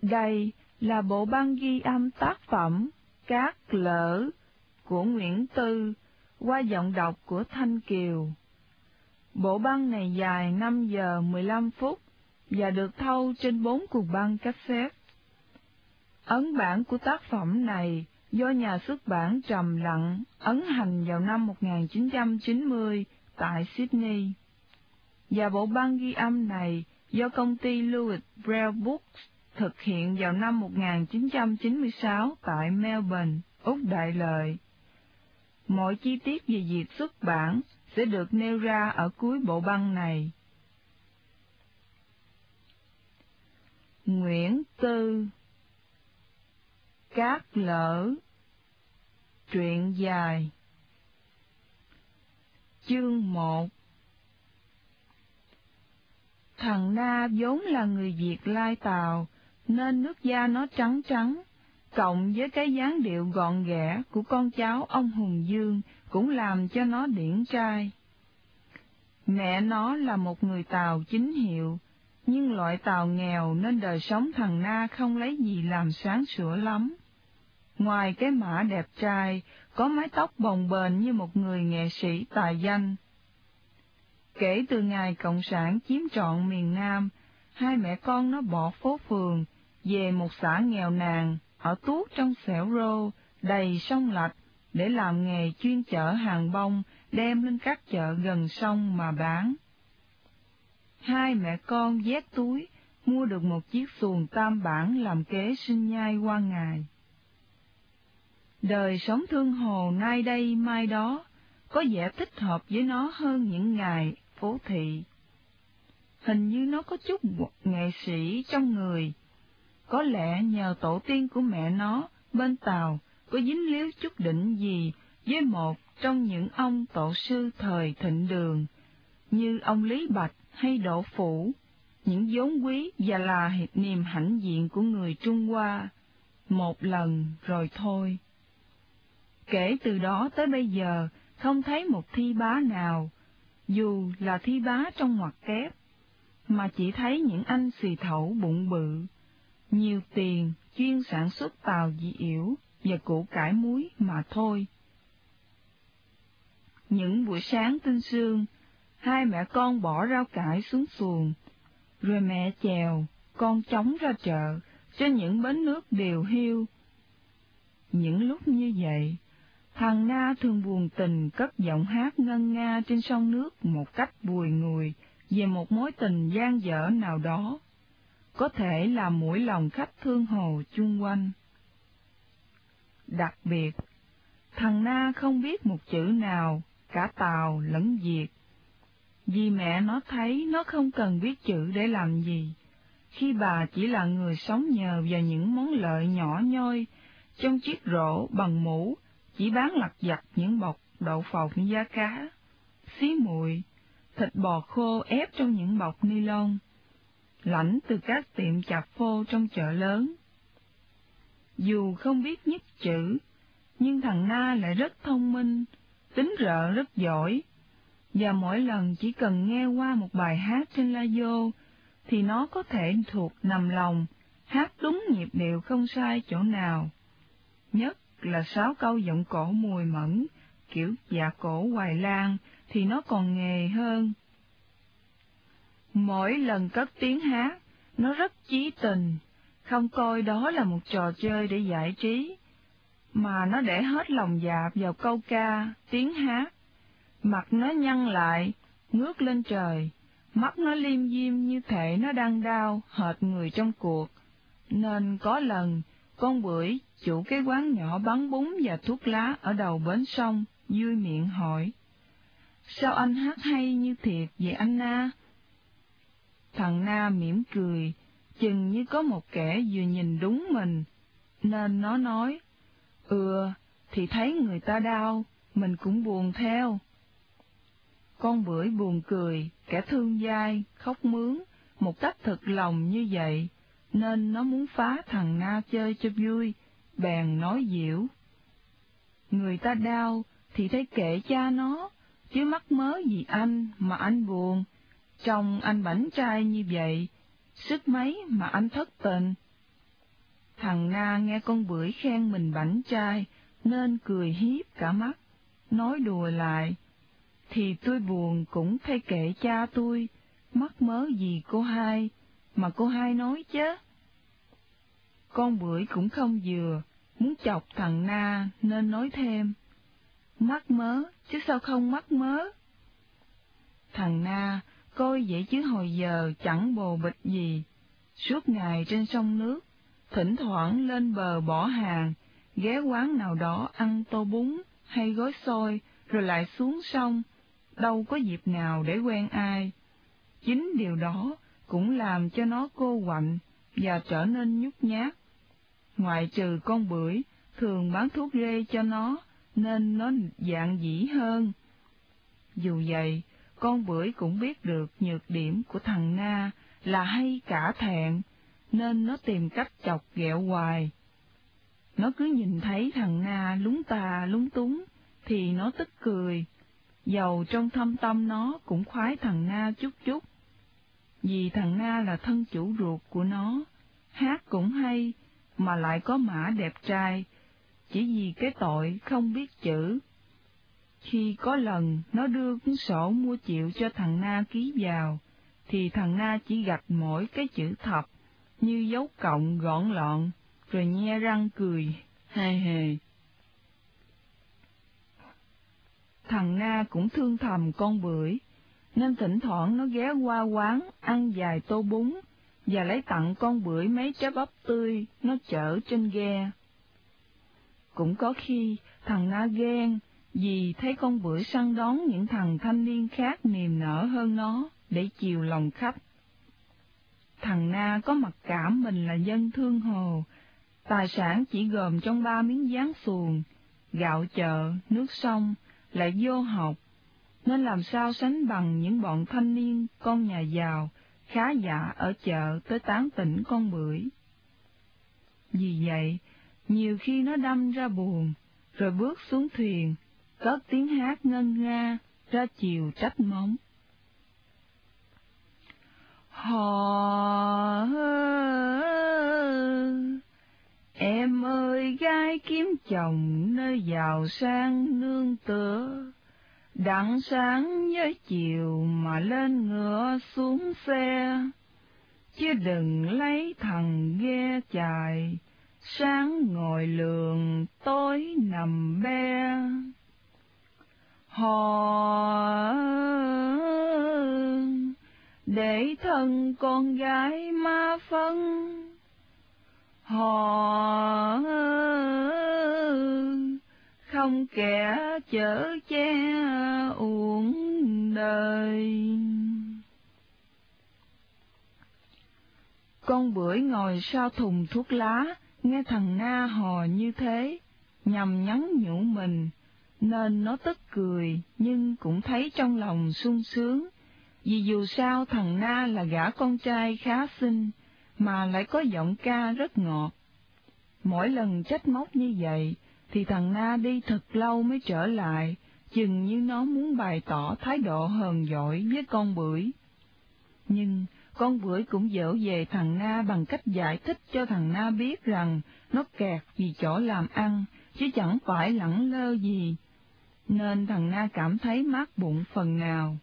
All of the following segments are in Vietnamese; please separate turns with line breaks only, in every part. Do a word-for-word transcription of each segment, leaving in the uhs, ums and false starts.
Đây là bộ băng ghi âm tác phẩm Cát Lở của Nguyễn Tư qua giọng đọc của Thanh Kiều. Bộ băng này dài năm giờ mười lăm phút và được thâu trên bốn cuộn băng cassette. Ấn bản của tác phẩm này do nhà xuất bản Trầm Lặng ấn hành vào năm một nghìn chín trăm chín mươi tại Sydney, và bộ băng ghi âm này do công ty Louis Braille Books thực hiện vào năm một nghìn chín trăm chín mươi sáu tại Melbourne, Úc Đại Lợi. Mọi chi tiết về việc xuất bản sẽ được nêu ra ở cuối bộ băng này. Nguyễn Tư, Cát Lở, truyện dài. Chương một. Thằng Na vốn là người Việt Lai Tàu, nên nước da nó trắng trắng, cộng với cái dáng điệu gọn ghẽ của con cháu ông Hùng Dương cũng làm cho nó điển trai. Mẹ nó là một người Tàu chính hiệu, nhưng loại Tàu nghèo nên đời sống thằng Na không lấy gì làm sáng sủa lắm. Ngoài cái mã đẹp trai, có mái tóc bồng bềnh như một người nghệ sĩ tài danh. Kể từ ngày Cộng sản chiếm trọn miền Nam, hai mẹ con nó bỏ phố phường, về một xã nghèo nàn, ở tuốt trong xẻo rô, đầy sông lạch, để làm nghề chuyên chở hàng bông, đem lên các chợ gần sông mà bán. Hai mẹ con vét túi, mua được một chiếc xuồng tam bản làm kế sinh nhai qua ngày. Đời sống thương hồ nay đây mai đó, có vẻ thích hợp với nó hơn những ngày phố thị. Hình như nó có chút nghệ sĩ trong người, có lẽ nhờ tổ tiên của mẹ nó bên Tàu có dính líu chút đỉnh gì với một trong những ông tổ sư thời Thịnh Đường, như ông Lý Bạch hay Đỗ Phủ, những vốn quý và là niềm hãnh diện của người Trung Hoa, một lần rồi thôi. Kể từ đó tới bây giờ, không thấy một thi bá nào, dù là thi bá trong ngoặc kép, mà chỉ thấy những anh xì thẩu bụng bự, nhiều tiền, chuyên sản xuất tàu dị yểu và củ cải muối mà thôi. Những buổi sáng tinh sương, hai mẹ con bỏ rau cải xuống xuồng, rồi mẹ chèo, con trống ra chợ, cho những bến nước điều hiu. Những lúc như vậy, thằng Na thường buồn tình cất giọng hát ngân nga trên sông nước một cách bùi ngùi về một mối tình gian dở nào đó, có thể làm mũi lòng khách thương hồ chung quanh. Đặc biệt, thằng Na không biết một chữ nào, cả Tàu lẫn Việt, vì mẹ nó thấy nó không cần biết chữ để làm gì, khi bà chỉ là người sống nhờ vào những món lợi nhỏ nhoi trong chiếc rổ bằng mũ, chỉ bán lặt vặt những bọc đậu phộng da cá, xí muội, thịt bò khô ép trong những bọc ni lông, lãnh từ các tiệm chạp phô trong chợ lớn. Dù không biết nhất chữ, nhưng thằng Na lại rất thông minh, tính rợ rất giỏi, và mỗi lần chỉ cần nghe qua một bài hát trên radio, thì nó có thể thuộc nằm lòng, hát đúng nhịp điệu không sai chỗ nào. Nhất là sáu câu giọng cổ mùi mẫn, kiểu dạ cổ Hoài Lan, thì nó còn nghề hơn. Mỗi lần cất tiếng hát, nó rất chí tình, không coi đó là một trò chơi để giải trí, mà nó để hết lòng dạ vào câu ca, tiếng hát. Mặt nó nhăn lại, ngước lên trời, mắt nó liêm diêm như thể nó đang đau, hệt người trong cuộc. Nên có lần, con Bưởi, chủ cái quán nhỏ bán bún và thuốc lá ở đầu bến sông, vui miệng hỏi: "Sao anh hát hay như thiệt vậy anh Na?" Thằng Na mỉm cười, chừng như có một kẻ vừa nhìn đúng mình, nên nó nói: "Ừ, thì thấy người ta đau, mình cũng buồn theo." Con Bưởi buồn cười, kẻ thương dai, khóc mướn, một cách thực lòng như vậy, nên nó muốn phá thằng Na chơi cho vui, bèn nói giễu: "Người ta đau thì thấy kệ cha nó, chứ mắc mớ gì anh mà anh buồn, trông anh bảnh trai như vậy, sức mấy mà anh thất tình." Thằng Na nghe con bưởi khen mình bảnh trai, nên cười hiếp cả mắt, nói đùa lại, thì tôi buồn cũng thay kệ cha tôi, mắc mớ gì cô hai, mà cô hai nói chứ. Con bưởi cũng không vừa, muốn chọc thằng Na nên nói thêm, mắc mớ, chứ sao không mắc mớ. Thằng Na coi vậy chứ hồi giờ chẳng bồ bịch gì, suốt ngày trên sông nước, thỉnh thoảng lên bờ bỏ hàng, ghé quán nào đó ăn tô bún hay gói xôi, rồi lại xuống sông, đâu có dịp nào để quen ai. Chính điều đó cũng làm cho nó cô quạnh và trở nên nhút nhát. Ngoại trừ con bưởi thường bán thuốc rê cho nó, nên nó dạn dĩ hơn. Dù vậy, con bưởi cũng biết được nhược điểm của thằng Na là hay cả thẹn, nên nó tìm cách chọc ghẹo hoài. Nó cứ nhìn thấy thằng Na lúng tà lúng túng, thì nó tức cười, dầu trong thâm tâm nó cũng khoái thằng Na chút chút. Vì thằng Na là thân chủ ruột của nó, hát cũng hay, mà lại có mã đẹp trai, chỉ vì cái tội không biết chữ. Khi có lần nó đưa cuốn sổ mua chịu cho thằng Na ký vào, thì thằng Na chỉ gạch mỗi cái chữ thập, như dấu cộng gọn lọn, rồi nhe răng cười, hề hề. Thằng Na cũng thương thầm con bưởi, nên thỉnh thoảng nó ghé qua quán ăn vài tô bún, và lấy tặng con bưởi mấy trái bắp tươi nó chở trên ghe. Cũng có khi thằng Na ghen, vì thấy con bưởi săn đón những thằng thanh niên khác niềm nở hơn nó để chiều lòng khách. Thằng Na có mặc cảm mình là dân thương hồ, tài sản chỉ gồm trong ba miếng dán xuồng, gạo chợ, nước sông, lại vô học, nên làm sao sánh bằng những bọn thanh niên con nhà giàu, khá giả ở chợ tới tán tỉnh con bưởi. Vì vậy, nhiều khi nó đâm ra buồn, rồi bước xuống thuyền, cất tiếng hát ngân nga, ra chiều trách móng. Hò em ơi gái kiếm chồng nơi giàu sang nương tựa, đặng sáng với chiều mà lên ngựa xuống xe, chứ đừng lấy thằng ghe chài, sáng ngồi lường tối nằm be. Hò để thân con gái ma phân, hò không kẻ chở che uổng đời. Con bưởi ngồi sau thùng thuốc lá, nghe thằng Na hò như thế, nhằm nhắn nhủ mình, nên nó tức cười, nhưng cũng thấy trong lòng sung sướng, vì dù sao thằng Na là gã con trai khá xinh, mà lại có giọng ca rất ngọt. Mỗi lần trách móc như vậy, thì thằng Na đi thật lâu mới trở lại, chừng như nó muốn bày tỏ thái độ hờn dỗi với con bưởi. Nhưng con bưởi cũng dỗ về thằng Na bằng cách giải thích cho thằng Na biết rằng nó kẹt vì chỗ làm ăn, chứ chẳng phải lẳng lơ gì, nên thằng Na cảm thấy mát bụng phần nào.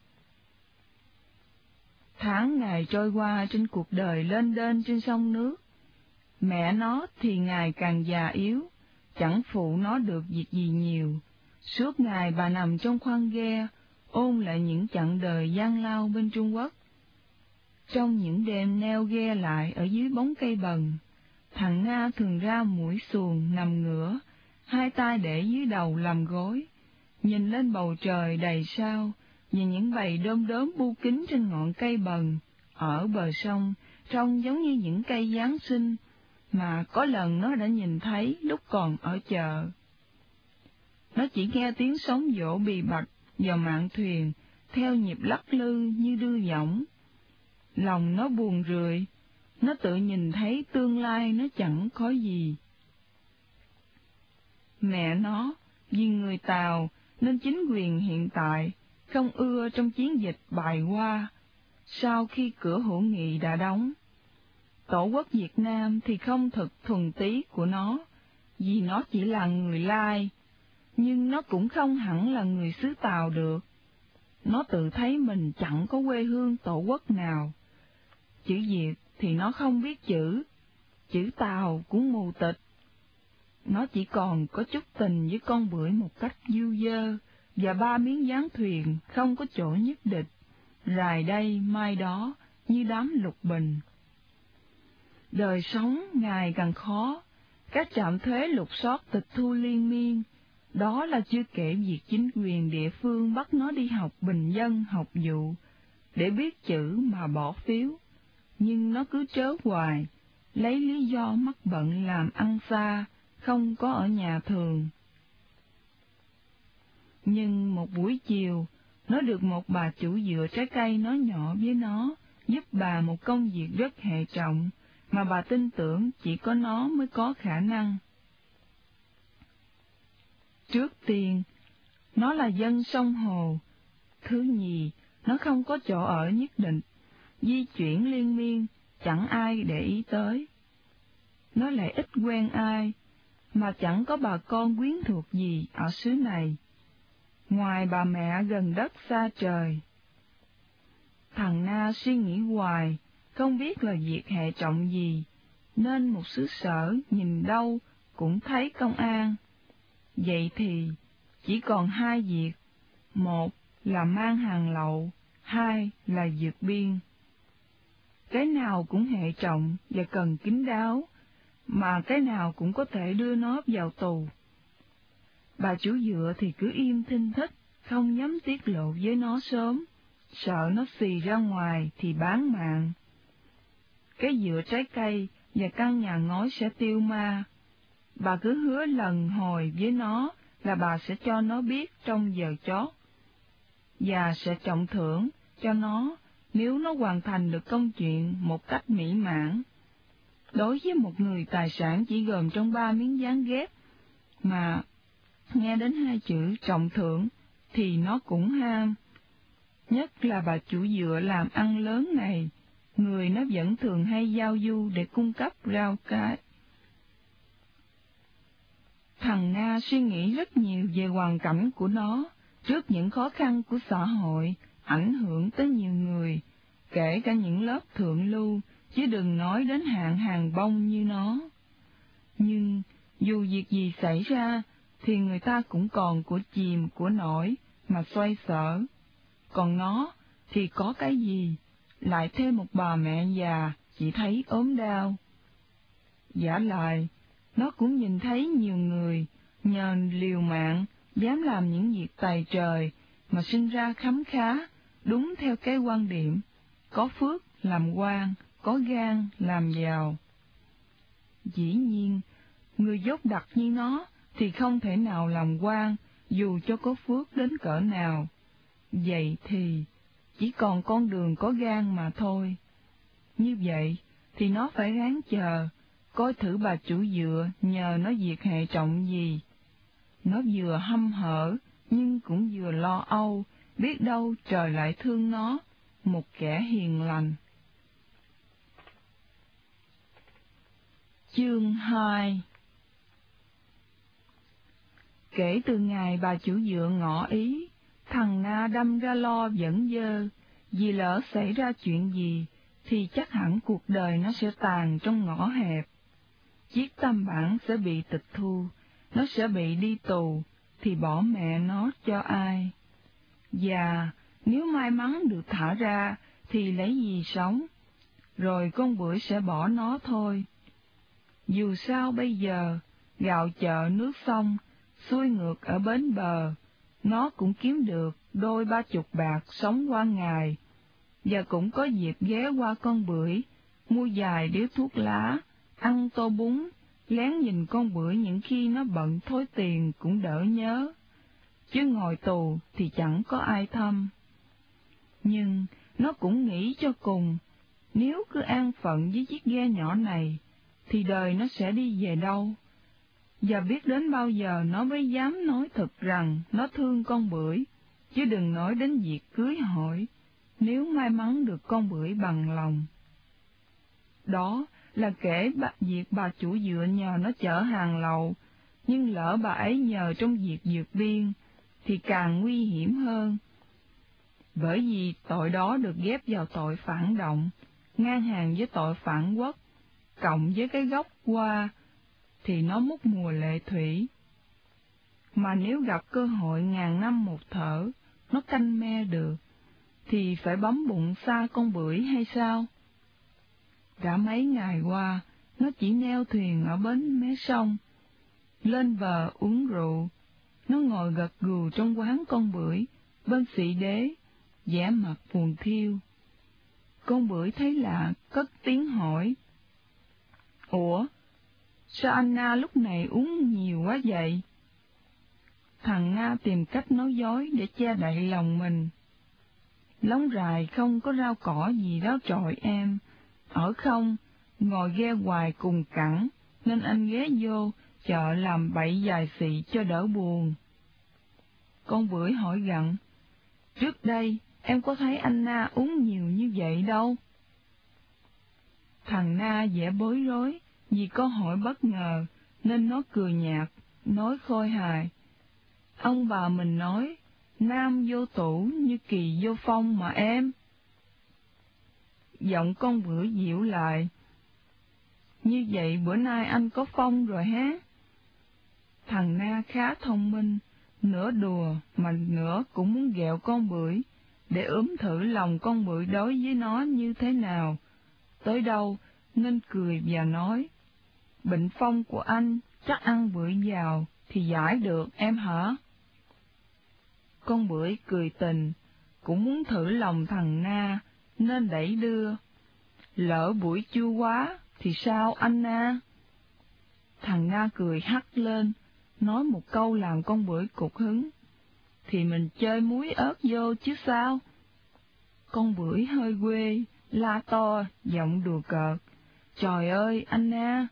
Tháng ngày trôi qua trên cuộc đời lênh đênh trên sông nước, mẹ nó thì ngày càng già yếu, chẳng phụ nó được việc gì nhiều. Suốt ngày bà nằm trong khoang ghe, ôn lại những chặng đời gian lao bên Trung Quốc. Trong những đêm neo ghe lại ở dưới bóng cây bần, thằng Na thường ra mũi xuồng nằm ngửa, hai tay để dưới đầu làm gối, nhìn lên bầu trời đầy sao, nhìn những bầy đom đóm bu kín trên ngọn cây bần ở bờ sông, trông giống như những cây Giáng sinh mà có lần nó đã nhìn thấy lúc còn ở chợ. Nó chỉ nghe tiếng sóng vỗ bì bạch vào mạn thuyền, theo nhịp lắc lư như đưa võng. Lòng nó buồn rười, nó tự nhìn thấy tương lai nó chẳng có gì. Mẹ nó, vì người Tàu nên chính quyền hiện tại không ưa trong chiến dịch bài qua, sau khi cửa hữu nghị đã đóng. tổ quốc Việt Nam thì không thực thuần túy của nó, vì nó chỉ là người Lai, nhưng nó cũng không hẳn là người xứ Tàu được. Nó tự thấy mình chẳng có quê hương tổ quốc nào. Chữ Việt thì nó không biết chữ, chữ Tàu cũng mù tịch. Nó chỉ còn có chút tình với con bưởi một cách du dơ, và ba miếng dán thuyền không có chỗ nhất định, rài đây mai đó như đám lục bình. Đời sống ngày càng khó, các trạm thuế lục soát tịch thu liên miên, đó là chưa kể việc chính quyền địa phương bắt nó đi học bình dân học vụ, để biết chữ mà bỏ phiếu, nhưng nó cứ trớ hoài, lấy lý do mắc bận làm ăn xa, không có ở nhà thường. Nhưng một buổi chiều, nó được một bà chủ dừa trái cây nói nhỏ với nó, giúp bà một công việc rất hệ trọng, mà bà tin tưởng chỉ có nó mới có khả năng. Trước tiên, nó là dân sông Hồ. Thứ nhì, nó không có chỗ ở nhất định, di chuyển liên miên, chẳng ai để ý tới. Nó lại ít quen ai, mà chẳng có bà con quyến thuộc gì ở xứ này, ngoài bà mẹ gần đất xa trời. Thằng Na suy nghĩ hoài, không biết là việc hệ trọng gì, nên một xứ sở nhìn đâu cũng thấy công an. Vậy thì chỉ còn hai việc, một là mang hàng lậu, hai là vượt biên. Cái nào cũng hệ trọng và cần kín đáo, mà cái nào cũng có thể đưa nó vào tù. Bà chủ dựa thì cứ im thinh thích, không dám tiết lộ với nó sớm, sợ nó xì ra ngoài thì bán mạng. Cái dựa trái cây và căn nhà ngói sẽ tiêu ma. Bà cứ hứa lần hồi với nó là bà sẽ cho nó biết trong giờ chót, và sẽ trọng thưởng cho nó nếu nó hoàn thành được công chuyện một cách mỹ mãn. Đối với một người tài sản chỉ gồm trong ba miếng dán ghép, mà nghe đến hai chữ trọng thưởng thì nó cũng ham. Nhất là bà chủ dựa làm ăn lớn này, người nó vẫn thường hay giao du để cung cấp rau cái. Thằng Na suy nghĩ rất nhiều về hoàn cảnh của nó, trước những khó khăn của xã hội, ảnh hưởng tới nhiều người, kể cả những lớp thượng lưu, chứ đừng nói đến hạng hàng bông như nó. Nhưng dù việc gì xảy ra, thì người ta cũng còn của chìm của nổi mà xoay sở. Còn nó thì có cái gì, lại thêm một bà mẹ già chỉ thấy ốm đau. Giả lại, nó cũng nhìn thấy nhiều người nhờ liều mạng dám làm những việc tày trời mà sinh ra khấm khá, đúng theo cái quan điểm có phước làm quan, có gan làm giàu. Dĩ nhiên, người dốt đặc như nó thì không thể nào làm quan dù cho có phước đến cỡ nào. Vậy thì chỉ còn con đường có gan mà thôi. Như vậy thì nó phải ráng chờ, coi thử bà chủ dựa nhờ nó việc hệ trọng gì. Nó vừa hăm hở nhưng cũng vừa lo âu, biết đâu trời lại thương nó, một kẻ hiền lành. Chương hai. Kể từ ngày bà chủ dựa ngỏ ý, thằng Na đâm ra lo vẫn dơ, vì lỡ xảy ra chuyện gì thì chắc hẳn cuộc đời nó sẽ tàn trong ngõ hẹp. Chiếc tam bản sẽ bị tịch thu, nó sẽ bị đi tù, thì bỏ mẹ nó cho ai? Và nếu may mắn được thả ra thì lấy gì sống? Rồi con bưởi sẽ bỏ nó thôi. Dù sao bây giờ, gạo chợ nước sông, xuôi ngược ở bến bờ, nó cũng kiếm được đôi ba chục bạc sống qua ngày, và cũng có dịp ghé qua con bưởi, mua vài điếu thuốc lá, ăn tô bún, lén nhìn con bưởi những khi nó bận thối tiền cũng đỡ nhớ, chứ ngồi tù thì chẳng có ai thăm. Nhưng nó cũng nghĩ cho cùng, nếu cứ an phận với chiếc ghe nhỏ này, thì đời nó sẽ đi về đâu? Và biết đến bao giờ nó mới dám nói thật rằng nó thương con bưởi, chứ đừng nói đến việc cưới hỏi, nếu may mắn được con bưởi bằng lòng. Đó là kể bà, việc bà chủ dựa nhờ nó chở hàng lậu, nhưng lỡ bà ấy nhờ trong việc vượt biên, thì càng nguy hiểm hơn. Bởi vì tội đó được ghép vào tội phản động, ngang hàng với tội phản quốc, cộng với cái gốc qua, thì nó mất mùa lệ thủy. Mà nếu gặp cơ hội ngàn năm một thở, nó canh me được, thì phải bấm bụng xa con bưởi hay sao? Đã mấy ngày qua, nó chỉ neo thuyền ở bến mé sông, lên bờ uống rượu. Nó ngồi gật gù trong quán con bưởi, bên sĩ đế, vẻ mặt buồn thiêu. Con bưởi thấy lạ, cất tiếng hỏi: Ủa, sao anh Na lúc này uống nhiều quá vậy? Thằng Na tìm cách nói dối để che đậy lòng mình. Lóng rài không có rau cỏ gì đó trọi em, ở không, ngồi ghe hoài cùng cẳng, nên anh ghé vô chợ làm bậy dài xị cho đỡ buồn. Con bưởi hỏi gặng: Trước đây em có thấy anh Na uống nhiều như vậy đâu? Thằng Na vẻ bối rối vì câu hỏi bất ngờ, nên nó cười nhạt, nói khôi hài: Ông bà mình nói, nam vô tủ như kỳ vô phong mà em. Giọng con bưởi dịu lại: Như vậy bữa nay anh có phong rồi hả? Thằng Na khá thông minh, nửa đùa mà nửa cũng muốn ghẹo con bưởi, để ướm thử lòng con bưởi đối với nó như thế nào. Tới đâu nên cười và nói: Bệnh phong của anh chắc ăn bưởi vào thì giải được em hả? Con bưởi cười tình, cũng muốn thử lòng thằng Na, nên đẩy đưa: Lỡ bưởi chua quá thì sao anh Na? Thằng Na cười hắt lên, nói một câu làm con bưởi cục hứng: Thì mình chơi muối ớt vô chứ sao? Con bưởi hơi quê, la to, giọng đùa cợt: Trời ơi anh Na!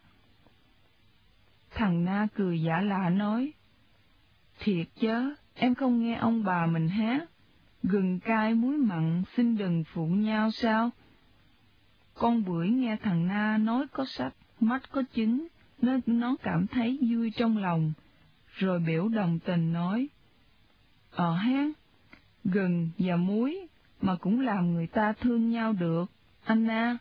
Thằng Na cười giả lạ nói: Thiệt chớ, em không nghe ông bà mình hát, gừng cay muối mặn xin đừng phụ nhau sao? Con bưởi nghe thằng Na nói có sách, mắt có chứng, nên nó cảm thấy vui trong lòng, rồi biểu đồng tình nói: Ờ ha, gừng và muối mà cũng làm người ta thương nhau được, anh Na.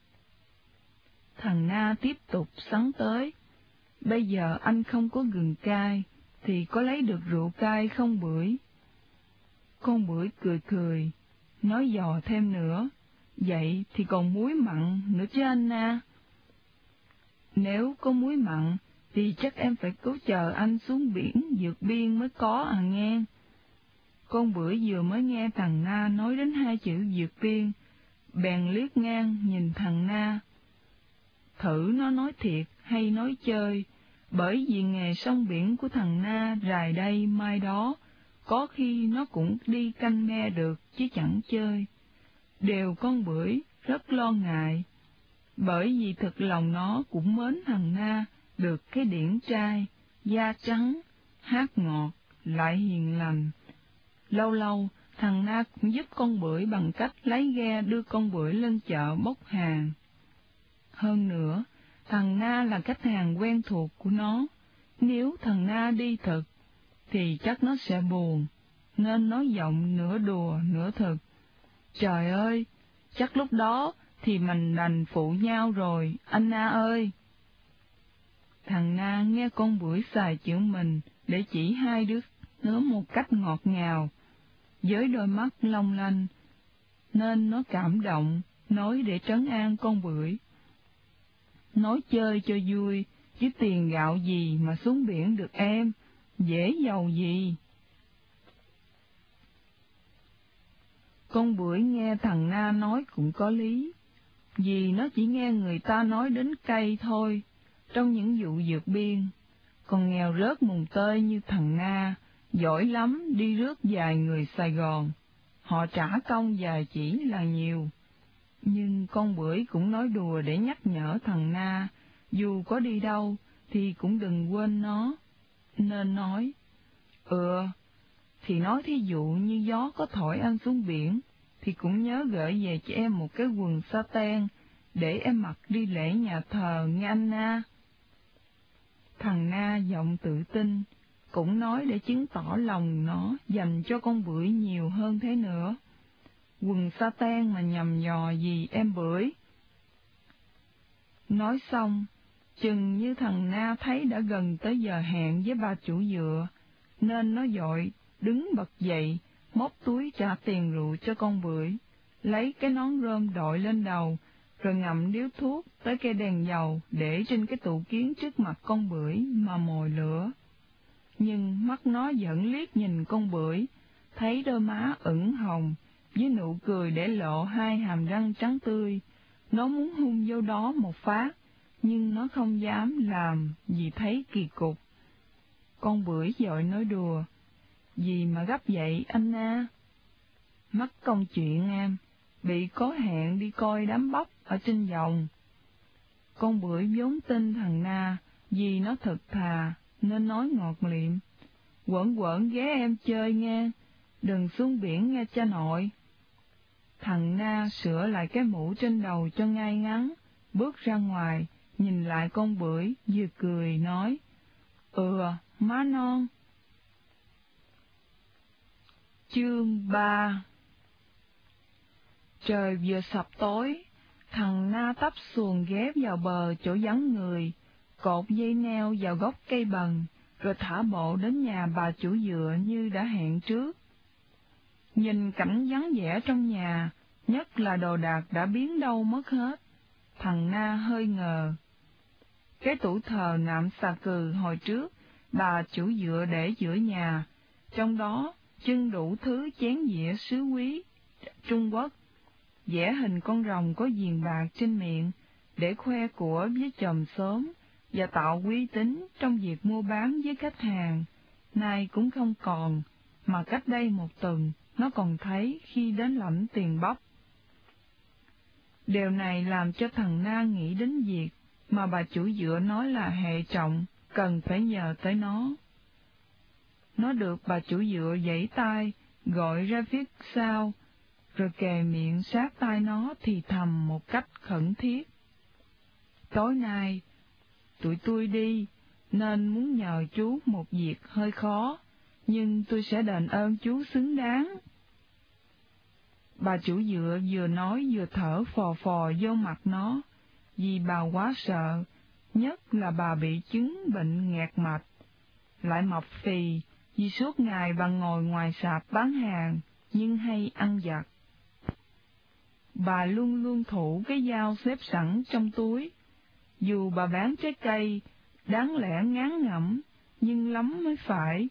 Thằng Na tiếp tục sắn tới: Bây giờ anh không có gừng cay, thì có lấy được rượu cay không bưởi? Con bưởi cười cười, nói dò thêm nữa: Vậy thì còn muối mặn nữa chứ anh Na? Nếu có muối mặn, thì chắc em phải cố chờ anh xuống biển vượt biên mới có à nghe. Con bưởi vừa mới nghe thằng Na nói đến hai chữ vượt biên, bèn liếc ngang nhìn thằng Na, thử nó nói thiệt hay nói chơi, bởi vì nghề sông biển của thằng Na rày đây mai đó, có khi nó cũng đi canh me được chứ chẳng chơi. Đều con bưởi rất lo ngại, bởi vì thực lòng nó cũng mến thằng Na được cái điển trai, da trắng, hát ngọt, lại hiền lành. Lâu lâu, thằng Na cũng giúp con bưởi bằng cách lấy ghe đưa con bưởi lên chợ bốc hàng. Hơn nữa, thằng Na là khách hàng quen thuộc của nó, nếu thằng Na đi thực, thì chắc nó sẽ buồn, nên nói giọng nửa đùa nửa thực: Trời ơi, chắc lúc đó thì mình đành phụ nhau rồi, anh Na ơi. Thằng Na nghe con bưởi xài chữ mình để chỉ hai đứa nó một cách ngọt ngào, với đôi mắt long lanh, nên nó cảm động, nói để trấn an con bưởi: Nói chơi cho vui, chứ tiền gạo gì mà xuống biển được em, dễ giàu gì. Con bưởi nghe thằng Na nói cũng có lý, vì nó chỉ nghe người ta nói đến cây thôi, trong những vụ vượt biên, còn nghèo rớt mùng tơi như thằng Na, giỏi lắm đi rước vài người Sài Gòn, họ trả công vài chỉ là nhiều. Nhưng con bưởi cũng nói đùa để nhắc nhở thằng Na, dù có đi đâu thì cũng đừng quên nó, nên nói: Ừ, thì nói thí dụ như gió có thổi anh xuống biển, thì cũng nhớ gửi về cho em một cái quần sa ten, để em mặc đi lễ nhà thờ nghe anh Na. Thằng Na giọng tự tin, cũng nói để chứng tỏ lòng nó dành cho con bưởi nhiều hơn thế nữa. Quần sa ten mà nhằm nhò gì em bưởi. Nói xong, chừng như thằng Na thấy đã gần tới giờ hẹn với bà chủ dựa, nên nó vội đứng bật dậy, móc túi trả tiền rượu cho con bưởi, lấy cái nón rơm đội lên đầu, rồi ngậm điếu thuốc tới cây đèn dầu để trên cái tủ kiến trước mặt con bưởi mà mồi lửa. Nhưng mắt nó vẫn liếc nhìn con bưởi, thấy đôi má ửng hồng, với nụ cười để lộ hai hàm răng trắng tươi. Nó muốn hung vô đó một phát, nhưng nó không dám làm vì thấy kỳ cục. Con bưởi vội nói đùa, gì mà gấp vậy anh Na? Mắc công chuyện em, bị có hẹn đi coi đám bóc ở trên dòng. Con bưởi vốn tin thằng Na, vì nó thật thà, nên nói ngọt liệm. Quẩn quẩn ghé em chơi nghe, đừng xuống biển nghe cha nội. Thằng Na sửa lại cái mũ trên đầu cho ngay ngắn, bước ra ngoài, nhìn lại con bưởi, vừa cười nói, ừ, má non. Chương ba. Trời vừa sập tối, thằng Na tấp xuồng ghé vào bờ chỗ vắng người, cột dây neo vào gốc cây bần, rồi thả bộ đến nhà bà chủ dựa như đã hẹn trước. Nhìn cảnh vắng vẻ trong nhà, nhất là đồ đạc đã biến đâu mất hết, thằng Na hơi ngờ. Cái tủ thờ nạm xà cừ hồi trước, bà chủ dựa để giữa nhà, trong đó trưng đủ thứ chén dĩa sứ quý Trung Quốc, vẽ hình con rồng có viền bạc trên miệng, để khoe của với chòm xóm, và tạo uy tín trong việc mua bán với khách hàng, nay cũng không còn, mà cách đây một tuần nó còn thấy khi đến lãnh tiền bóc. Điều này làm cho thằng Na nghĩ đến việc mà bà chủ dựa nói là hệ trọng, cần phải nhờ tới nó. Nó được bà chủ dựa giãy tay, gọi ra phía sau, rồi kề miệng sát tai nó thì thầm một cách khẩn thiết. Tối nay, tụi tôi đi, nên muốn nhờ chú một việc hơi khó, nhưng tôi sẽ đền ơn chú xứng đáng. Bà chủ dựa vừa nói vừa thở phò phò vô mặt nó, vì bà quá sợ, nhất là bà bị chứng bệnh nghẹt mạch, lại mập phì, vì suốt ngày bà ngồi ngoài sạp bán hàng, nhưng hay ăn vặt. Bà luôn luôn thủ cái dao xếp sẵn trong túi. Dù bà bán trái cây, đáng lẽ ngán ngẩm, nhưng lắm mới phải.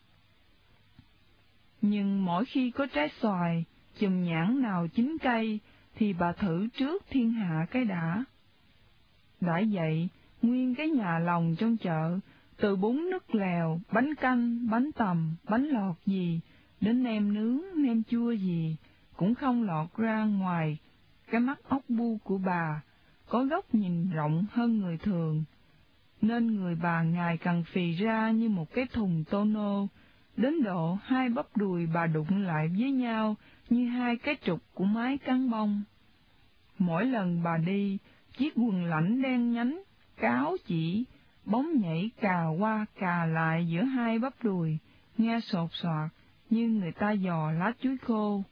Nhưng mỗi khi có trái xoài, chùm nhãn nào chín cây, thì bà thử trước thiên hạ cái đã. Đã vậy, nguyên cái nhà lòng trong chợ, từ bún nước lèo, bánh canh, bánh tằm, bánh lọt gì, đến nem nướng, nem chua gì, cũng không lọt ra ngoài cái mắt ốc bu của bà, có góc nhìn rộng hơn người thường, nên người bà ngày càng phì ra như một cái thùng tô nô, đến độ hai bắp đùi bà đụng lại với nhau như hai cái trục của máy cán bông. Mỗi lần bà đi, chiếc quần lãnh đen nhánh, cáo chỉ, bóng nhảy cà qua cà lại giữa hai bắp đùi, nghe sột soạt như người ta dò lá chuối khô.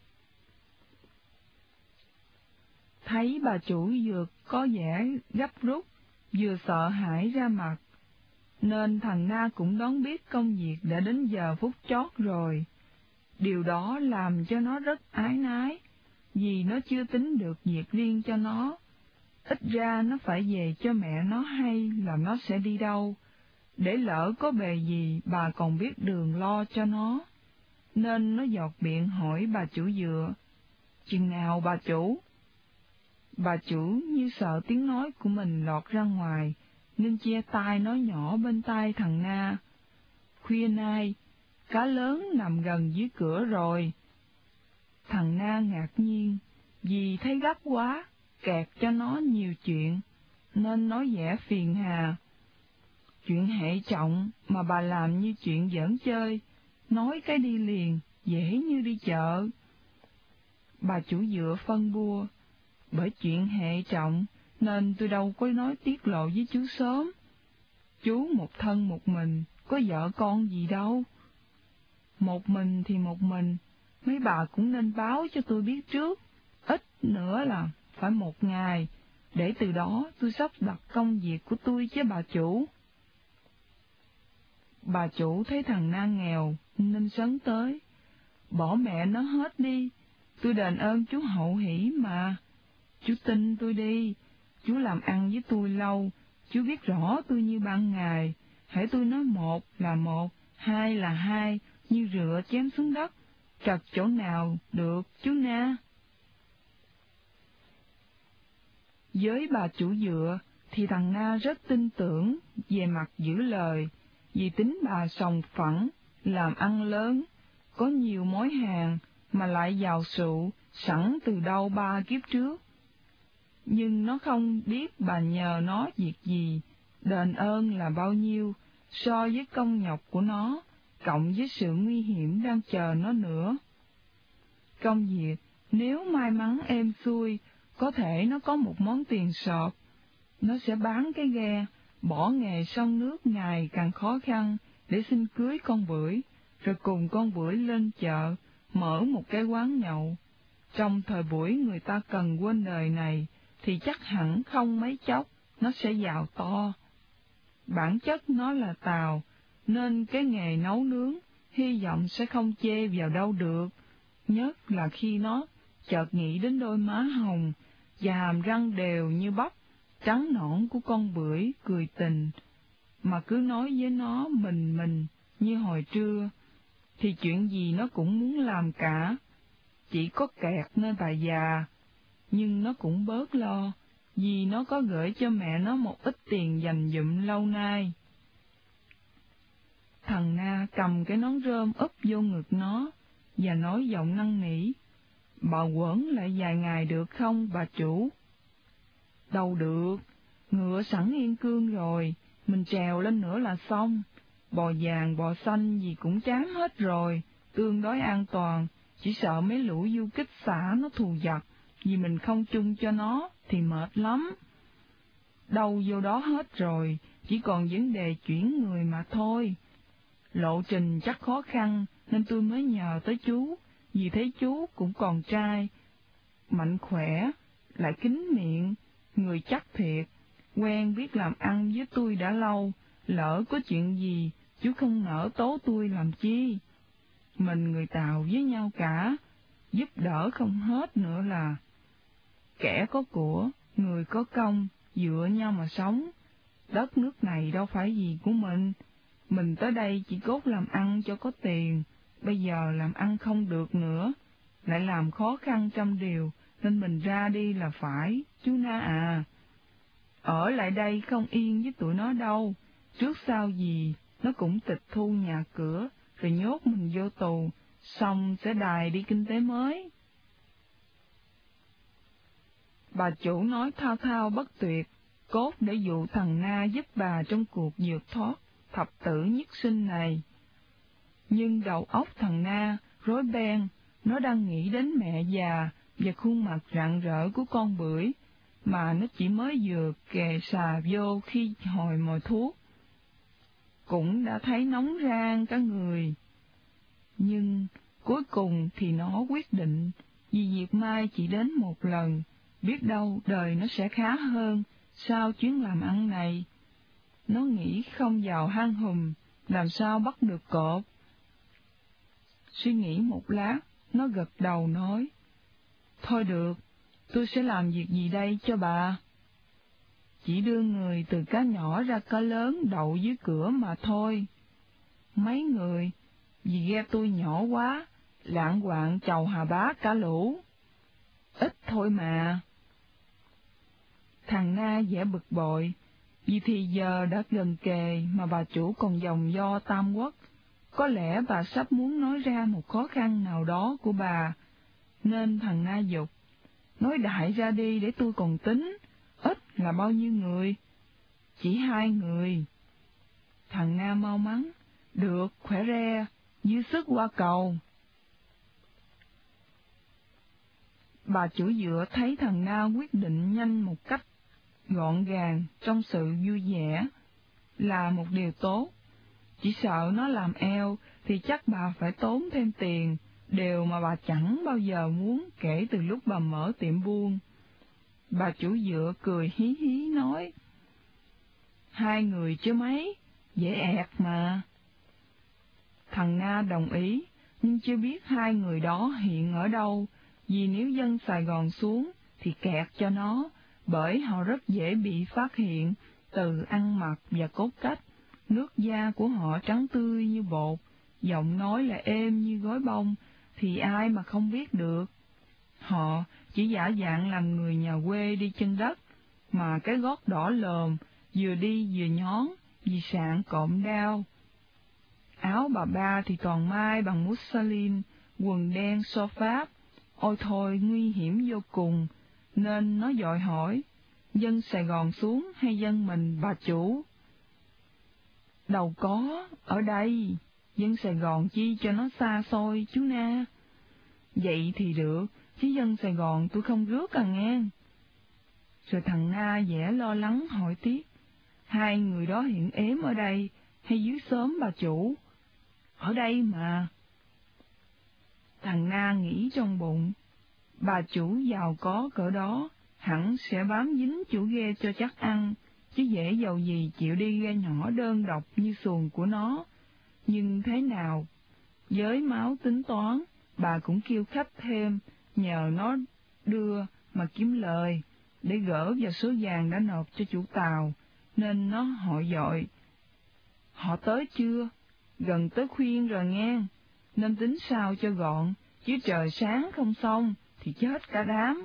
Thấy bà chủ vừa có vẻ gấp rút, vừa sợ hãi ra mặt, nên thằng Na cũng đoán biết công việc đã đến giờ phút chót rồi. Điều đó làm cho nó rất áy náy, vì nó chưa tính được việc riêng cho nó. Ít ra nó phải về cho mẹ nó hay là nó sẽ đi đâu, để lỡ có bề gì bà còn biết đường lo cho nó. Nên nó dọt miệng hỏi bà chủ dựa, chừng nào bà chủ? Bà chủ như sợ tiếng nói của mình lọt ra ngoài, nên che tai nói nhỏ bên tai thằng Na, khuya nay, cá lớn nằm gần dưới cửa rồi. Thằng Na ngạc nhiên, vì thấy gấp quá, kẹt cho nó nhiều chuyện, nên nói vẻ phiền hà. Chuyện hệ trọng mà bà làm như chuyện giỡn chơi, nói cái đi liền, dễ như đi chợ. Bà chủ dựa phân bua, bởi chuyện hệ trọng nên tôi đâu có nói tiết lộ với chú sớm. Chú một thân một mình, có vợ con gì đâu. Một mình thì một mình, mấy bà cũng nên báo cho tôi biết trước, ít nữa là phải một ngày, để từ đó tôi sắp đặt công việc của tôi với bà chủ. Bà chủ thấy thằng Na nghèo nên sấn tới, bỏ mẹ nó hết đi, tôi đền ơn chú hậu hỷ mà. Chú tin tôi đi, chú làm ăn với tôi lâu, chú biết rõ tôi như ban ngày, hễ tôi nói một là một, hai là hai, như rựa chém xuống đất, trật chỗ nào được chú Na. Với bà chủ dựa thì thằng Na rất tin tưởng về mặt giữ lời, vì tính bà sòng phẳng, làm ăn lớn, có nhiều mối hàng mà lại giàu sụ sẵn từ đâu ba kiếp trước. Nhưng nó không biết bà nhờ nó việc gì, đền ơn là bao nhiêu so với công nhọc của nó, cộng với sự nguy hiểm đang chờ nó nữa. Công việc, nếu may mắn êm xuôi, có thể nó có một món tiền sọt, nó sẽ bán cái ghe, bỏ nghề sông nước ngày càng khó khăn để xin cưới con bưởi, rồi cùng con bưởi lên chợ, mở một cái quán nhậu. Trong thời buổi người ta cần quên đời này, thì chắc hẳn không mấy chốc nó sẽ giàu to. Bản chất nó là tàu, nên cái nghề nấu nướng hy vọng sẽ không chê vào đâu được, nhất là khi nó chợt nghĩ đến đôi má hồng và hàm răng đều như bắp, trắng nõn của con bưởi cười tình, mà cứ nói với nó mình mình như hồi trưa, thì chuyện gì nó cũng muốn làm cả. Chỉ có kẹt nơi bà già, nhưng nó cũng bớt lo, vì nó có gửi cho mẹ nó một ít tiền dành dụm lâu nay. Thằng Na cầm cái nón rơm úp vô ngực nó, và nói giọng năn nỉ, bà quẩn lại vài ngày được không bà chủ? Đâu được, ngựa sẵn yên cương rồi, mình trèo lên nữa là xong, bò vàng bò xanh gì cũng chán hết rồi, tương đối an toàn, chỉ sợ mấy lũ du kích xả nó thù giặc, vì mình không chung cho nó thì mệt lắm. Đâu vô đó hết rồi, chỉ còn vấn đề chuyển người mà thôi. Lộ trình chắc khó khăn nên tôi mới nhờ tới chú, vì thấy chú cũng còn trai, mạnh khỏe, lại kín miệng, người chắc thiệt, quen biết làm ăn với tôi đã lâu, lỡ có chuyện gì chú không nỡ tố tôi làm chi. Mình người Tàu với nhau cả, giúp đỡ không hết nữa là. Kẻ có của, người có công, dựa nhau mà sống. Đất nước này đâu phải gì của mình, mình tới đây chỉ cốt làm ăn cho có tiền, bây giờ làm ăn không được nữa, lại làm khó khăn trăm điều, nên mình ra đi là phải, chú Na à. Ở lại đây không yên với tụi nó đâu, trước sau gì nó cũng tịch thu nhà cửa, rồi nhốt mình vô tù, xong sẽ đài đi kinh tế mới. Bà chủ nói thao thao bất tuyệt, cốt để dụ thằng Na giúp bà trong cuộc vượt thoát thập tử nhất sinh này. Nhưng đầu óc thằng Na rối beng, nó đang nghĩ đến mẹ già và khuôn mặt rạng rỡ của con bưởi, mà nó chỉ mới vừa kề xà vô khi hồi mồi thuốc, cũng đã thấy nóng rang cả người. Nhưng cuối cùng thì nó quyết định, vì việc mai chỉ đến một lần, biết đâu đời nó sẽ khá hơn sau chuyến làm ăn này. Nó nghĩ không vào hang hùm, làm sao bắt được cọp. Suy nghĩ một lát, nó gật đầu nói, thôi được, tôi sẽ làm việc gì đây cho bà? Chỉ đưa người từ cá nhỏ ra cá lớn đậu dưới cửa mà thôi. Mấy người, vì ghe tôi nhỏ quá, lạng quạng chầu hà bá cả lũ. Ít thôi mà. Thằng Na vẻ bực bội, vì thì giờ đã gần kề mà bà chủ còn dòng do tam quốc, có lẽ bà sắp muốn nói ra một khó khăn nào đó của bà, nên thằng Na dục, nói đại ra đi để tôi còn tính, ít là bao nhiêu người? Chỉ hai người. Thằng Na mau mắn, được, khỏe re, dư sức qua cầu. Bà chủ dựa thấy thằng Na quyết định nhanh một cách gọn gàng trong sự vui vẻ là một điều tốt. Chỉ sợ nó làm eo thì chắc bà phải tốn thêm tiền, điều mà bà chẳng bao giờ muốn kể từ lúc bà mở tiệm buôn. Bà chủ dựa cười hí hí nói, hai người chứ mấy, dễ ẹt mà. Thằng Na đồng ý, nhưng chưa biết hai người đó hiện ở đâu, vì nếu dân Sài Gòn xuống thì kẹt cho nó, bởi họ rất dễ bị phát hiện từ ăn mặc và cốt cách. Nước da của họ trắng tươi như bột, giọng nói là êm như gối bông, thì ai mà không biết được. Họ chỉ giả dạng làm người nhà quê đi chân đất, mà cái gót đỏ lồm, vừa đi vừa nhón, vì sạn cộm đao. Áo bà ba thì toàn mai bằng mousseline, quần đen xô Pháp, ôi thôi nguy hiểm vô cùng, nên nó dội hỏi, dân Sài Gòn xuống hay dân mình bà chủ? Đâu có, ở đây, dân Sài Gòn chi cho nó xa xôi chú Na. Vậy thì được, chứ dân Sài Gòn tôi không rước à nghe. Rồi thằng Na vẻ lo lắng hỏi tiếp, hai người đó hiện ếm ở đây hay dưới xóm bà chủ? Ở đây mà. Thằng Na nghĩ trong bụng, bà chủ giàu có cỡ đó, hẳn sẽ bám dính chủ ghe cho chắc ăn, chứ dễ giàu gì chịu đi ghe nhỏ đơn độc như xuồng của nó. Nhưng thế nào, với máu tính toán, bà cũng kêu khách thêm, nhờ nó đưa mà kiếm lời, để gỡ vào số vàng đã nộp cho chủ tàu, nên nó hỏi dội, họ tới chưa? Gần tới khuyên rồi nghe, nên tính sao cho gọn, chứ trời sáng không xong thì chết cả đám.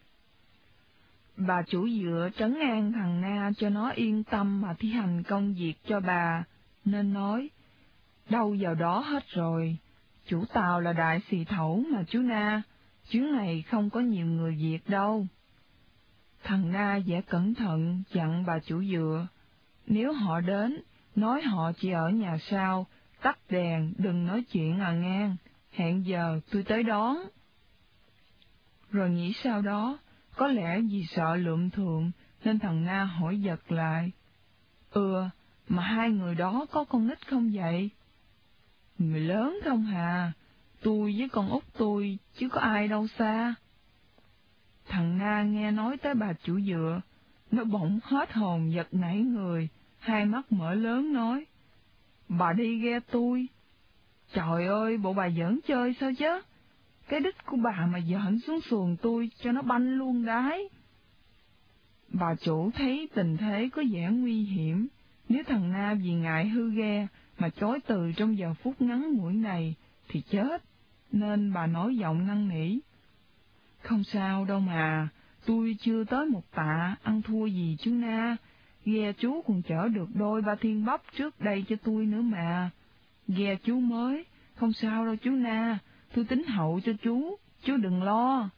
Bà chủ dựa trấn an thằng Na cho nó yên tâm mà thi hành công việc cho bà, nên nói, đâu vào đó hết rồi, chủ tàu là đại xì thẩu mà chú Na, chuyến này không có nhiều người Việt đâu. Thằng Na vẻ cẩn thận dặn bà chủ dựa, nếu họ đến, nói họ chỉ ở nhà sau, tắt đèn, đừng nói chuyện à nghe, hẹn giờ tôi tới đón. Rồi nghĩ sau đó, có lẽ vì sợ lượm thượm, nên thằng Na hỏi giật lại, ừ, mà hai người đó có con nít không vậy? Người lớn không hà, tôi với con út tôi, chứ có ai đâu xa. Thằng Na nghe nói tới bà chủ dựa, nó bỗng hết hồn giật nảy người, hai mắt mở lớn nói, bà đi ghe tôi. Trời ơi, bộ bà giỡn chơi sao chứ? Cái đít của bà mà giỡn xuống xuồng tôi cho nó banh luôn đấy. Bà chủ thấy tình thế có vẻ nguy hiểm, nếu thằng Na vì ngại hư ghe mà chối từ trong giờ phút ngắn ngủi này thì chết, nên bà nói giọng năn nỉ. Không sao đâu mà, tôi chưa tới một tạ, ăn thua gì chú Na, ghe chú còn chở được đôi ba thiên bắp trước đây cho tôi nữa mà. Ghe chú mới, không sao đâu chú Na, tôi tính hậu cho chú, chú đừng lo.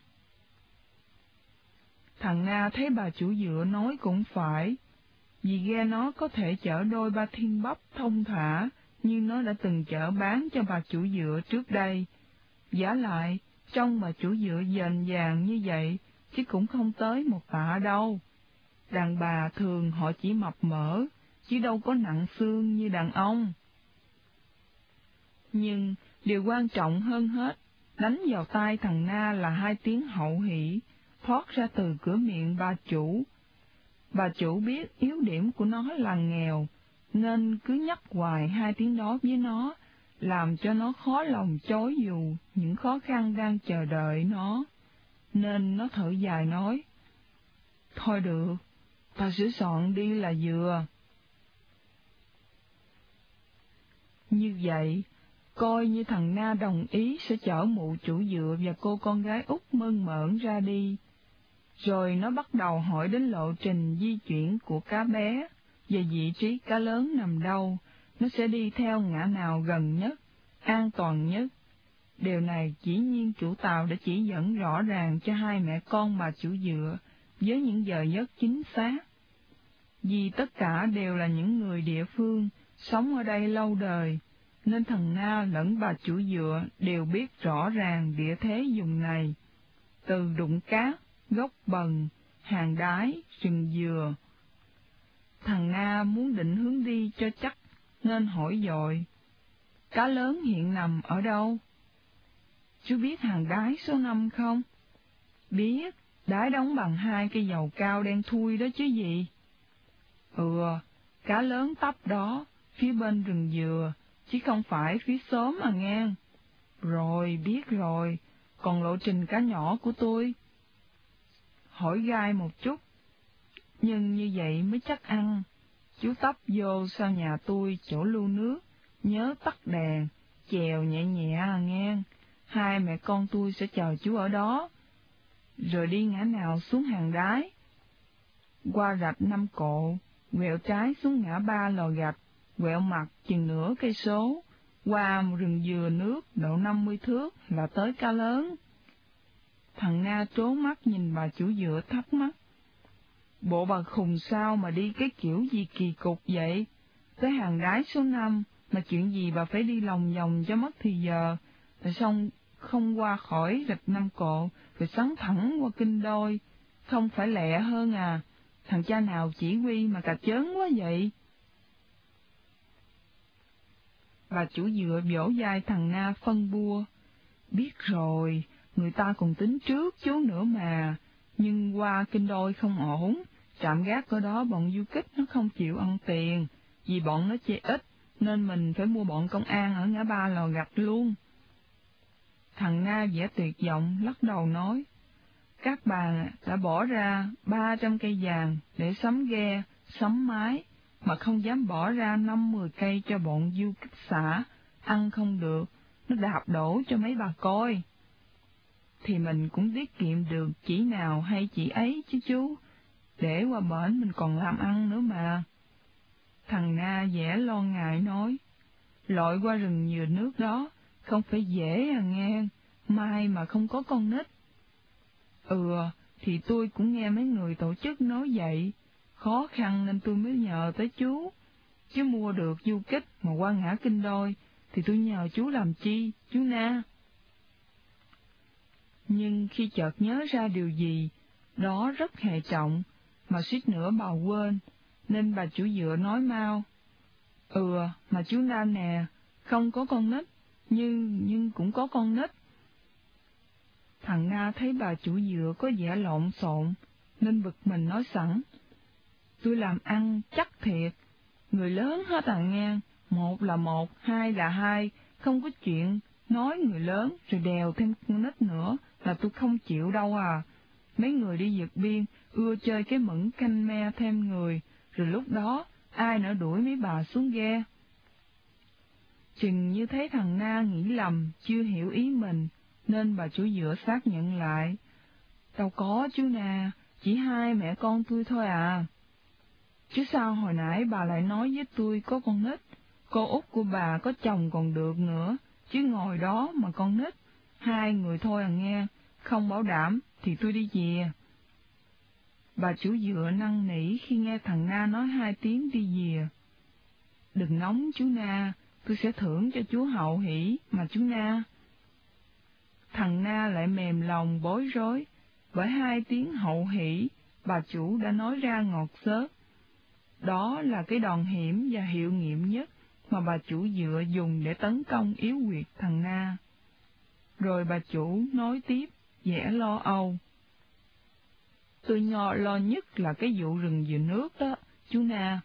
Thằng Na thấy bà chủ dựa nói cũng phải, vì ghe nó có thể chở đôi ba thiên bắp thông thả, như nó đã từng chở bán cho bà chủ dựa trước đây. Vả lại, trong bà chủ dựa dền vàng như vậy, chứ cũng không tới một tạ đâu. Đàn bà thường họ chỉ mập mỡ, chứ đâu có nặng xương như đàn ông. Nhưng điều quan trọng hơn hết, đánh vào tai thằng Na là hai tiếng hậu hỷ, thoát ra từ cửa miệng bà chủ. Bà chủ biết yếu điểm của nó là nghèo, nên cứ nhắc hoài hai tiếng đó với nó, làm cho nó khó lòng chối dù những khó khăn đang chờ đợi nó. Nên nó thở dài nói, thôi được, ta sửa soạn đi là vừa. Như vậy, coi như thằng Na đồng ý sẽ chở mụ chủ dựa và cô con gái út mơn mởn ra đi. Rồi nó bắt đầu hỏi đến lộ trình di chuyển của cá bé, và vị trí cá lớn nằm đâu, nó sẽ đi theo ngã nào gần nhất, an toàn nhất. Điều này dĩ nhiên chủ tàu đã chỉ dẫn rõ ràng cho hai mẹ con bà chủ dựa, với những giờ giấc chính xác. Vì tất cả đều là những người địa phương, sống ở đây lâu đời, nên thằng Na lẫn bà chủ dựa đều biết rõ ràng địa thế vùng này. Từ đụng cát, gốc bần, hàng đái, rừng dừa. Thằng Na muốn định hướng đi cho chắc, nên hỏi dội, cá lớn hiện nằm ở đâu? Chú biết hàng đái số năm không? Biết, đái đóng bằng hai cây dầu cao đen thui đó chứ gì. Ừ, cá lớn tấp đó, phía bên rừng dừa, chứ không phải phía xóm à nghe. Rồi, biết rồi, còn lộ trình cá nhỏ của tôi? Hỏi gai một chút, nhưng như vậy mới chắc ăn. Chú tấp vô sau nhà tôi chỗ lưu nước, nhớ tắt đèn, chèo nhẹ nhẹ à nghe. Hai mẹ con tôi sẽ chờ chú ở đó, rồi đi ngã nào xuống hàng đái. Qua rạch Năm Cộ, quẹo trái xuống ngã ba lò gạch, quẹo mặt chừng nửa cây số, qua một rừng dừa nước độ năm mươi thước là tới cá lớn. Thằng Na trố mắt nhìn bà chủ dừa thắc mắc. Bộ bà khùng sao mà đi cái kiểu gì kỳ cục vậy? Tới hàng đái số năm, mà chuyện gì bà phải đi lòng vòng cho mất thì giờ, rồi xong không qua khỏi rạch Năm Cộ, rồi sắn thẳng qua Kinh Đôi, không phải lẹ hơn à? Thằng cha nào chỉ huy mà cà chớn quá vậy? Bà chủ dừa vỗ vai thằng Na phân bua. Biết rồi, người ta còn tính trước chú nữa mà, nhưng qua Kinh Đôi không ổn, trạm gác ở đó bọn du kích nó không chịu ăn tiền, vì bọn nó chê ít, nên mình phải mua bọn công an ở ngã ba lò gạch luôn. Thằng Na vẻ tuyệt vọng lắc đầu nói, các bà đã bỏ ra ba trăm cây vàng để sắm ghe, sắm mái, mà không dám bỏ ra năm mười cây cho bọn du kích xã, ăn không được, nó đạp đổ cho mấy bà coi. Thì mình cũng tiết kiệm được chỉ nào hay chỉ ấy chứ chú, để qua bển mình còn làm ăn nữa mà. Thằng Na vẻ lo ngại nói, lội qua rừng dừa nước đó, không phải dễ à nghe, mai mà không có con nít. Ừ, thì tôi cũng nghe mấy người tổ chức nói vậy, khó khăn nên tôi mới nhờ tới chú, chứ mua được du kích mà qua ngã Kinh Đôi, thì tôi nhờ chú làm chi, chú Na. Nhưng khi chợt nhớ ra điều gì, đó rất hệ trọng, mà suýt nữa bà quên, nên bà chủ dựa nói mau. Ừ, mà chú Na nè, không có con nít, nhưng, nhưng cũng có con nít. Thằng Na thấy bà chủ dựa có vẻ lộn xộn, nên bực mình nói sẵn. Tôi làm ăn chắc thiệt, người lớn hết à nghe, một là một, hai là hai, không có chuyện nói người lớn rồi đèo thêm con nít nữa là tôi không chịu đâu à. Mấy người đi vượt biên ưa chơi cái mẫn canh me thêm người, rồi lúc đó ai nỡ đuổi mấy bà xuống ghe. Chừng như thấy thằng Na nghĩ lầm, chưa hiểu ý mình, nên bà chủ dựa xác nhận lại. Đâu có chú Na, chỉ hai mẹ con tôi thôi à. Chứ sao hồi nãy bà lại nói với tôi có con nít, cô út của bà có chồng còn được nữa, chứ ngồi đó mà con nít, hai người thôi à nghe, không bảo đảm thì tôi đi về. Bà chủ dựa năn nỉ khi nghe thằng Na nói hai tiếng đi về. Đừng nóng chú Na, tôi sẽ thưởng cho chú hậu hỷ mà chú Na. Thằng Na lại mềm lòng bối rối, bởi hai tiếng hậu hỷ bà chủ đã nói ra ngọt xớt. Đó là cái đòn hiểm và hiệu nghiệm nhất mà bà chủ dựa dùng để tấn công yếu quyệt thằng Na. Rồi bà chủ nói tiếp, vẻ lo âu. Tôi nho lo nhất là cái vụ rừng dừa nước đó, chú Na.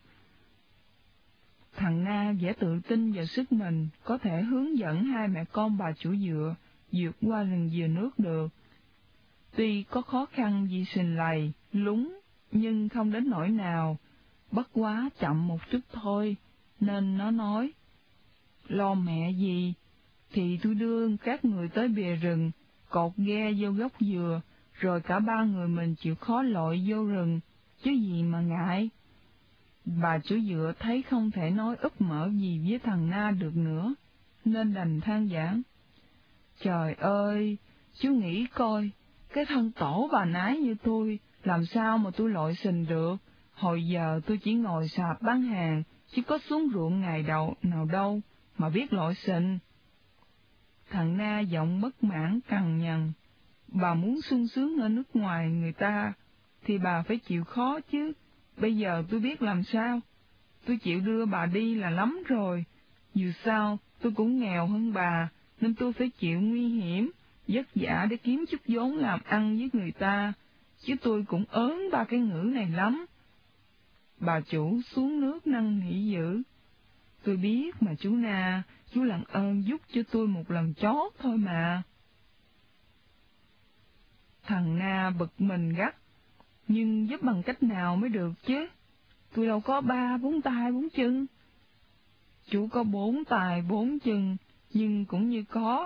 Thằng Na vẻ tự tin vào sức mình, có thể hướng dẫn hai mẹ con bà chủ dựa vượt qua rừng dừa nước được. Tuy có khó khăn vì sình lầy, lúng, nhưng không đến nỗi nào, bất quá chậm một chút thôi, nên nó nói, lo mẹ gì, thì tôi đưa các người tới bìa rừng, cột ghe vô gốc dừa, rồi cả ba người mình chịu khó lội vô rừng, chứ gì mà ngại. Bà chủ dựa thấy không thể nói úp mở gì với thằng Na được nữa, nên đành than vãn. Trời ơi, chú nghĩ coi, cái thân tổ bà nái như tôi, làm sao mà tôi lội sình được, hồi giờ tôi chỉ ngồi sạp bán hàng, chứ có xuống ruộng ngày đầu nào đâu, mà biết lội sình. Thằng Na giọng bất mãn cằn nhằn, bà muốn sung sướng ở nước ngoài người ta, thì bà phải chịu khó chứ. Bây giờ tôi biết làm sao. Tôi chịu đưa bà đi là lắm rồi. Dù sao, tôi cũng nghèo hơn bà, nên tôi phải chịu nguy hiểm, vất vả để kiếm chút vốn làm ăn với người ta, chứ tôi cũng ớn ba cái ngữ này lắm. Bà chủ xuống nước năn nỉ dữ. Tôi biết mà chú Na, chú làm ơn giúp cho tôi một lần chót thôi mà. Thằng Na bực mình gắt, nhưng giúp bằng cách nào mới được chứ? Tôi đâu có ba bốn tay bốn chân. Chú có bốn tài bốn chân, nhưng cũng như có.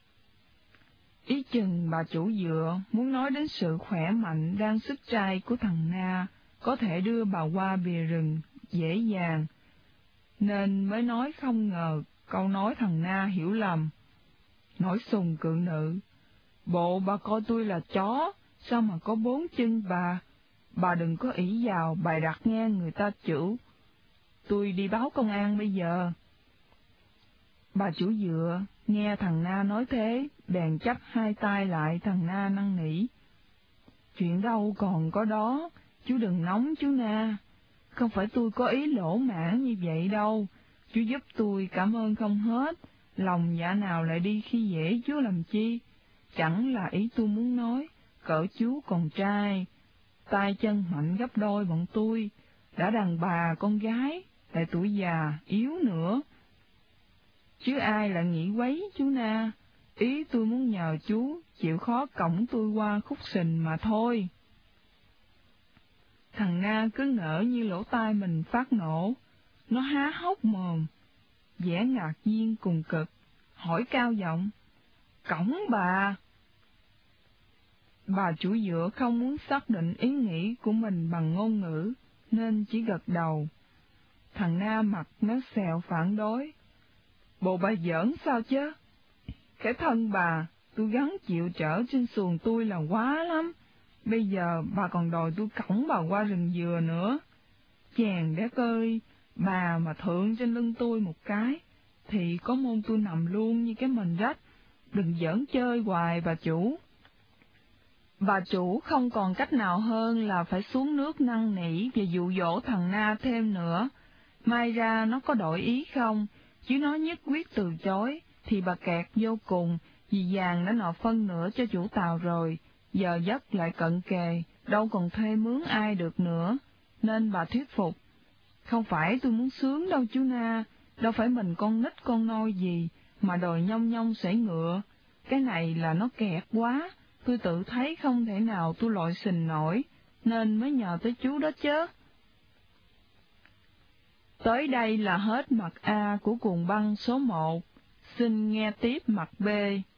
Ý chừng bà chủ dựa muốn nói đến sự khỏe mạnh đang sức trai của thằng Na, có thể đưa bà qua bìa rừng dễ dàng, nên mới nói không ngờ câu nói thằng Na hiểu lầm. Nổi sùng cự nữ, bộ bà coi tôi là chó, sao mà có bốn chân bà? Bà đừng có ỷ vào bày đặt nghe người ta chửi. Tôi đi báo công an bây giờ. Bà chủ dựa nghe thằng Na nói thế, bèn chắp hai tay lại thằng Na năn nỉ. Chuyện đâu còn có đó, chú đừng nóng chú Na. Không phải tôi có ý lỗ mãn như vậy đâu, chú giúp tôi cảm ơn không hết, lòng dạ nào lại đi khi dễ chú làm chi. Chẳng là ý tôi muốn nói, cỡ chú còn trai, tay chân mạnh gấp đôi bọn tôi, đã đàn bà con gái, lại tuổi già, yếu nữa. Chứ ai lại nghĩ quấy chú Na, ý tôi muốn nhờ chú chịu khó cõng tôi qua khúc sình mà thôi. Thằng Na cứ ngỡ như lỗ tai mình phát nổ, nó há hốc mồm, vẻ ngạc nhiên cùng cực, hỏi cao giọng, cõng bà? Bà chủ dựa không muốn xác định ý nghĩ của mình bằng ngôn ngữ, nên chỉ gật đầu. Thằng Na mặt méo xẹo phản đối. Bộ bà giỡn sao chứ? Cái thân bà, tôi gắng chịu trở trên xuồng tôi là quá lắm. Bây giờ bà còn đòi tôi cõng bà qua rừng dừa nữa. Chàng đét ơi, bà mà thượng trên lưng tôi một cái, thì có môn tôi nằm luôn như cái mền rách. Đừng giỡn chơi hoài bà chủ. Bà chủ không còn cách nào hơn là phải xuống nước năn nỉ và dụ dỗ thằng Na thêm nữa. May ra nó có đổi ý không, chứ nó nhất quyết từ chối, thì bà kẹt vô cùng, vì vàng đã nộp phân nửa cho chủ tàu rồi, giờ giấc lại cận kề, đâu còn thuê mướn ai được nữa, nên bà thuyết phục. Không phải tôi muốn sướng đâu chú Na, đâu phải mình con nít con nôi gì, mà đòi nhông nhông sể ngựa, cái này là nó kẹt quá, tôi tự thấy không thể nào tôi lội sình nổi, nên mới nhờ tới chú đó chứ. Tới đây là hết mặt A của cuồng băng số một, xin nghe tiếp mặt B.